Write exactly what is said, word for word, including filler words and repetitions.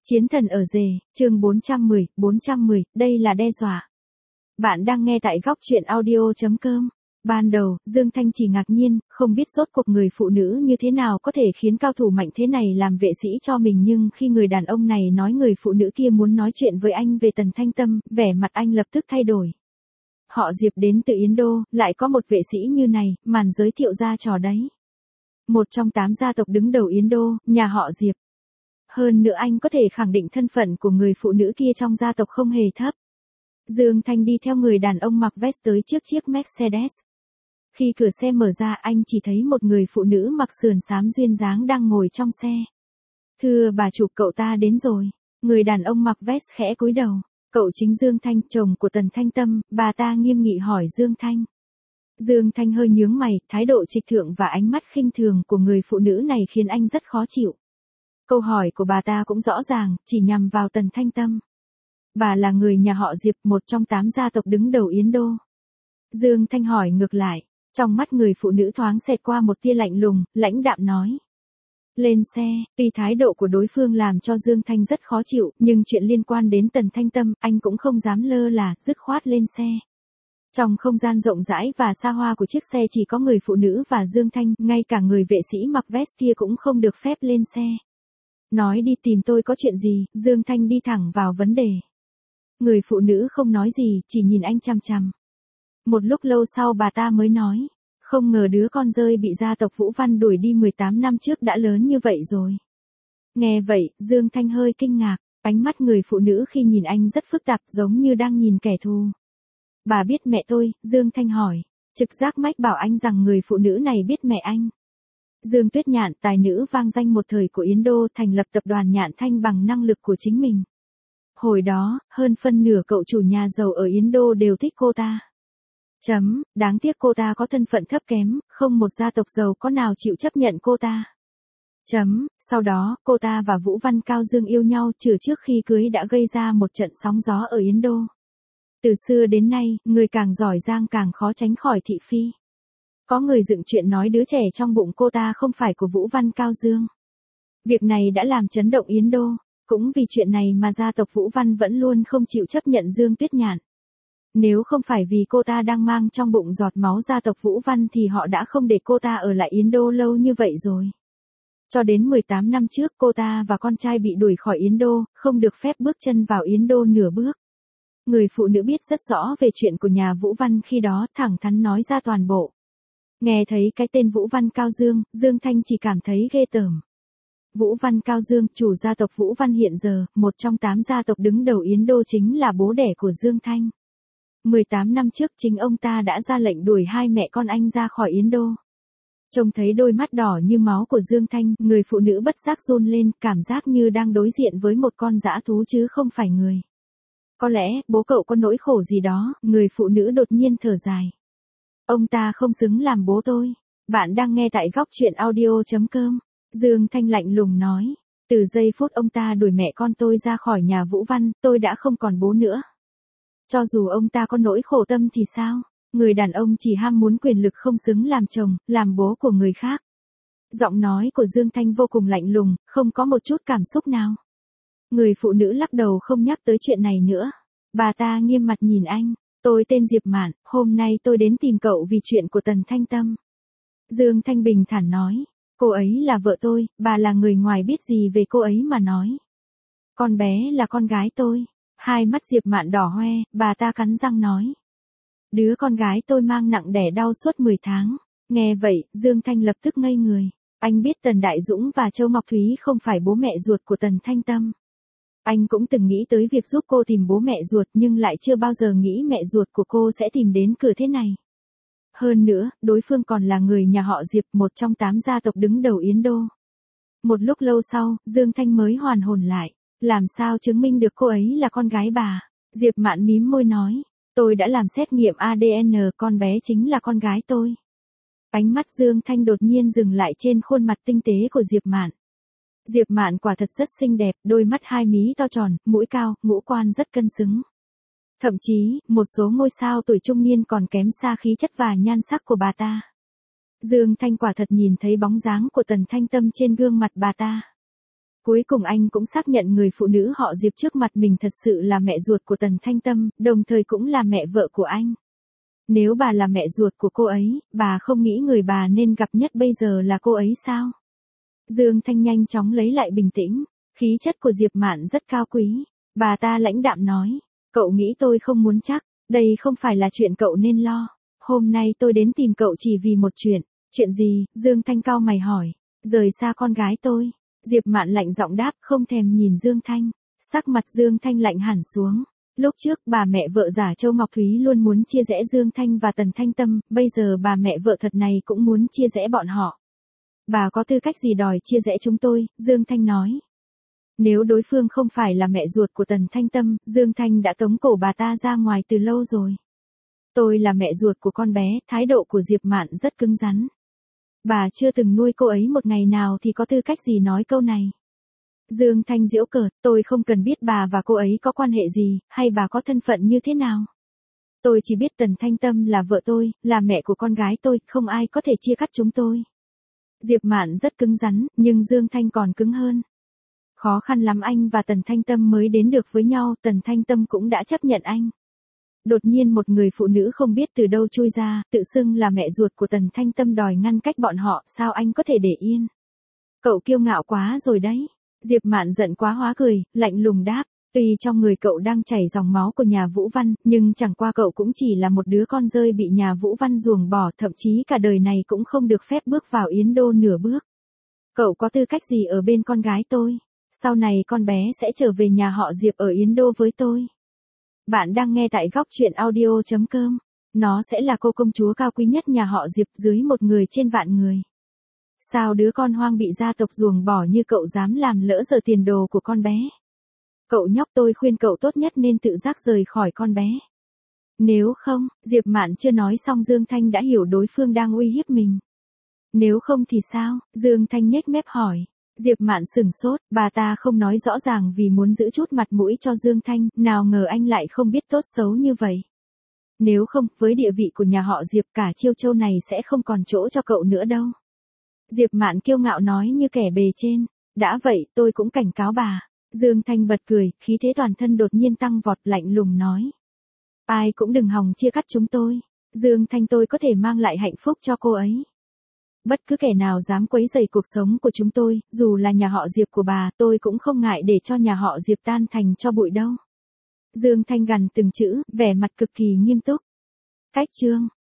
Chiến thần ở rể, chương bốn trăm mười, bốn trăm mười, đây là đe dọa. Bạn đang nghe tại góc truyện audio chấm com. Ban đầu, Dương Thanh chỉ ngạc nhiên, không biết rốt cuộc người phụ nữ như thế nào có thể khiến cao thủ mạnh thế này làm vệ sĩ cho mình, nhưng khi người đàn ông này nói người phụ nữ kia muốn nói chuyện với anh về Tần Thanh Tâm, vẻ mặt anh lập tức thay đổi. Họ Diệp đến từ Yến Đô, lại có một vệ sĩ như này, màn giới thiệu ra trò đấy. Một trong tám gia tộc đứng đầu Yến Đô, nhà họ Diệp. Hơn nữa anh có thể khẳng định thân phận của người phụ nữ kia trong gia tộc không hề thấp. Dương Thanh đi theo người đàn ông mặc vest tới trước chiếc Mercedes. Khi cửa xe mở ra, anh chỉ thấy một người phụ nữ mặc sườn xám duyên dáng đang ngồi trong xe. Thưa bà chủ, cậu ta đến rồi. Người đàn ông mặc vest khẽ cúi đầu. Cậu chính Dương Thanh, chồng của Tần Thanh Tâm, bà ta nghiêm nghị hỏi Dương Thanh. Dương Thanh hơi nhướng mày, thái độ trịch thượng và ánh mắt khinh thường của người phụ nữ này khiến anh rất khó chịu. Câu hỏi của bà ta cũng rõ ràng, chỉ nhằm vào Tần Thanh Tâm. Bà là người nhà họ Diệp, một trong tám gia tộc đứng đầu Yến Đô. Dương Thanh hỏi ngược lại, trong mắt người phụ nữ thoáng xẹt qua một tia lạnh lùng, lãnh đạm nói. Lên xe, tuy thái độ của đối phương làm cho Dương Thanh rất khó chịu, nhưng chuyện liên quan đến Tần Thanh Tâm, anh cũng không dám lơ là, dứt khoát lên xe. Trong không gian rộng rãi và xa hoa của chiếc xe chỉ có người phụ nữ và Dương Thanh, ngay cả người vệ sĩ mặc vest kia cũng không được phép lên xe. Nói đi, tìm tôi có chuyện gì? Dương Thanh đi thẳng vào vấn đề. Người phụ nữ không nói gì, chỉ nhìn anh chằm chằm. Một lúc lâu sau bà ta mới nói, không ngờ đứa con rơi bị gia tộc Vũ Văn đuổi đi mười tám năm trước đã lớn như vậy rồi. Nghe vậy, Dương Thanh hơi kinh ngạc, ánh mắt người phụ nữ khi nhìn anh rất phức tạp, giống như đang nhìn kẻ thù. Bà biết mẹ tôi? Dương Thanh hỏi, trực giác mách bảo anh rằng người phụ nữ này biết mẹ anh. Dương Tuyết Nhạn, tài nữ vang danh một thời của Yến Đô, thành lập tập đoàn Nhạn Thanh bằng năng lực của chính mình. Hồi đó, hơn phân nửa cậu chủ nhà giàu ở Yến Đô đều thích cô ta. Chấm, đáng tiếc cô ta có thân phận thấp kém, không một gia tộc giàu có nào chịu chấp nhận cô ta. Chấm, sau đó, cô ta và Vũ Văn Cao Dương yêu nhau, trừ trước khi cưới đã gây ra một trận sóng gió ở Yến Đô. Từ xưa đến nay, người càng giỏi giang càng khó tránh khỏi thị phi. Có người dựng chuyện nói đứa trẻ trong bụng cô ta không phải của Vũ Văn Cao Dương. Việc này đã làm chấn động Yến Đô, cũng vì chuyện này mà gia tộc Vũ Văn vẫn luôn không chịu chấp nhận Dương Tuyết Nhạn. Nếu không phải vì cô ta đang mang trong bụng giọt máu gia tộc Vũ Văn thì họ đã không để cô ta ở lại Yến Đô lâu như vậy rồi. Cho đến mười tám năm trước cô ta và con trai bị đuổi khỏi Yến Đô, không được phép bước chân vào Yến Đô nửa bước. Người phụ nữ biết rất rõ về chuyện của nhà Vũ Văn khi đó, thẳng thắn nói ra toàn bộ. Nghe thấy cái tên Vũ Văn Cao Dương, Dương Thanh chỉ cảm thấy ghê tởm. Vũ Văn Cao Dương, chủ gia tộc Vũ Văn hiện giờ, một trong tám gia tộc đứng đầu Yến Đô, chính là bố đẻ của Dương Thanh. mười tám năm trước chính ông ta đã ra lệnh đuổi hai mẹ con anh ra khỏi Yến Đô. Trông thấy đôi mắt đỏ như máu của Dương Thanh, người phụ nữ bất giác run lên, cảm giác như đang đối diện với một con dã thú chứ không phải người. Có lẽ, bố cậu có nỗi khổ gì đó, người phụ nữ đột nhiên thở dài. Ông ta không xứng làm bố tôi. Bạn đang nghe tại góc truyện audio chấm com. Dương Thanh lạnh lùng nói. Từ giây phút ông ta đuổi mẹ con tôi ra khỏi nhà Vũ Văn, tôi đã không còn bố nữa. Cho dù ông ta có nỗi khổ tâm thì sao? Người đàn ông chỉ ham muốn quyền lực, không xứng làm chồng, làm bố của người khác. Giọng nói của Dương Thanh vô cùng lạnh lùng, không có một chút cảm xúc nào. Người phụ nữ lắc đầu không nhắc tới chuyện này nữa. Bà ta nghiêm mặt nhìn anh. Tôi tên Diệp Mạn, hôm nay tôi đến tìm cậu vì chuyện của Tần Thanh Tâm. Dương Thanh bình thản nói, cô ấy là vợ tôi, bà là người ngoài biết gì về cô ấy mà nói. Con bé là con gái tôi. Hai mắt Diệp Mạn đỏ hoe, bà ta cắn răng nói. Đứa con gái tôi mang nặng đẻ đau suốt mười tháng. Nghe vậy, Dương Thanh lập tức ngây người. Anh biết Tần Đại Dũng và Châu Ngọc Thúy không phải bố mẹ ruột của Tần Thanh Tâm. Anh cũng từng nghĩ tới việc giúp cô tìm bố mẹ ruột, nhưng lại chưa bao giờ nghĩ mẹ ruột của cô sẽ tìm đến cửa thế này. Hơn nữa, đối phương còn là người nhà họ Diệp, một trong tám gia tộc đứng đầu Yến Đô. Một lúc lâu sau, Dương Thanh mới hoàn hồn lại. Làm sao chứng minh được cô ấy là con gái bà? Diệp Mạn mím môi nói. Tôi đã làm xét nghiệm a đê en, con bé chính là con gái tôi. Ánh mắt Dương Thanh đột nhiên dừng lại trên khuôn mặt tinh tế của Diệp Mạn. Diệp Mạn quả thật rất xinh đẹp, đôi mắt hai mí to tròn, mũi cao, ngũ quan rất cân xứng. Thậm chí, một số ngôi sao tuổi trung niên còn kém xa khí chất và nhan sắc của bà ta. Dương Thanh quả thật nhìn thấy bóng dáng của Tần Thanh Tâm trên gương mặt bà ta. Cuối cùng anh cũng xác nhận người phụ nữ họ Diệp trước mặt mình thật sự là mẹ ruột của Tần Thanh Tâm, đồng thời cũng là mẹ vợ của anh. Nếu bà là mẹ ruột của cô ấy, bà không nghĩ người bà nên gặp nhất bây giờ là cô ấy sao? Dương Thanh nhanh chóng lấy lại bình tĩnh, khí chất của Diệp Mạn rất cao quý. Bà ta lãnh đạm nói, cậu nghĩ tôi không muốn chắc, đây không phải là chuyện cậu nên lo. Hôm nay tôi đến tìm cậu chỉ vì một chuyện. Chuyện gì? Dương Thanh cau mày hỏi. Rời xa con gái tôi. Diệp Mạn lạnh giọng đáp, không thèm nhìn Dương Thanh. Sắc mặt Dương Thanh lạnh hẳn xuống. Lúc trước bà mẹ vợ giả Châu Ngọc Thúy luôn muốn chia rẽ Dương Thanh và Tần Thanh Tâm, bây giờ bà mẹ vợ thật này cũng muốn chia rẽ bọn họ. Bà có tư cách gì đòi chia rẽ chúng tôi? Dương Thanh nói. Nếu đối phương không phải là mẹ ruột của Tần Thanh Tâm, Dương Thanh đã tống cổ bà ta ra ngoài từ lâu rồi. Tôi là mẹ ruột của con bé, thái độ của Diệp Mạn rất cứng rắn. Bà chưa từng nuôi cô ấy một ngày nào thì có tư cách gì nói câu này. Dương Thanh giễu cợt, tôi không cần biết bà và cô ấy có quan hệ gì, hay bà có thân phận như thế nào. Tôi chỉ biết Tần Thanh Tâm là vợ tôi, là mẹ của con gái tôi, không ai có thể chia cắt chúng tôi. Diệp Mạn rất cứng rắn, nhưng Dương Thanh còn cứng hơn. Khó khăn lắm anh và Tần Thanh Tâm mới đến được với nhau, Tần Thanh Tâm cũng đã chấp nhận anh. Đột nhiên một người phụ nữ không biết từ đâu chui ra, tự xưng là mẹ ruột của Tần Thanh Tâm đòi ngăn cách bọn họ, sao anh có thể để yên? Cậu kiêu ngạo quá rồi đấy. Diệp Mạn giận quá hóa cười, lạnh lùng đáp, tuy trong người cậu đang chảy dòng máu của nhà Vũ Văn, nhưng chẳng qua cậu cũng chỉ là một đứa con rơi bị nhà Vũ Văn ruồng bỏ, thậm chí cả đời này cũng không được phép bước vào Yến Đô nửa bước. Cậu có tư cách gì ở bên con gái tôi? Sau này con bé sẽ trở về nhà họ Diệp ở Yến Đô với tôi. Bạn đang nghe tại góc truyện audio chấm com. Nó sẽ là cô công chúa cao quý nhất nhà họ Diệp dưới một người trên vạn người. Sao đứa con hoang bị gia tộc ruồng bỏ như cậu dám làm lỡ giờ tiền đồ của con bé? Cậu nhóc, tôi khuyên cậu tốt nhất nên tự giác rời khỏi con bé. Nếu không, Diệp Mạn chưa nói xong Dương Thanh đã hiểu đối phương đang uy hiếp mình. Nếu không thì sao? Dương Thanh nhếch mép hỏi. Diệp Mạn sửng sốt, bà ta không nói rõ ràng vì muốn giữ chút mặt mũi cho Dương Thanh, nào ngờ anh lại không biết tốt xấu như vậy. Nếu không, với địa vị của nhà họ Diệp, cả Chiêu Châu này sẽ không còn chỗ cho cậu nữa đâu. Diệp Mạn kiêu ngạo nói như kẻ bề trên. Đã vậy, tôi cũng cảnh cáo bà. Dương Thanh bật cười, khí thế toàn thân đột nhiên tăng vọt, lạnh lùng nói. Ai cũng đừng hòng chia cắt chúng tôi. Dương Thanh, tôi có thể mang lại hạnh phúc cho cô ấy. Bất cứ kẻ nào dám quấy rầy cuộc sống của chúng tôi, dù là nhà họ Diệp của bà, tôi cũng không ngại để cho nhà họ Diệp tan thành cho bụi đâu. Dương Thanh gằn từng chữ, vẻ mặt cực kỳ nghiêm túc. Cách chương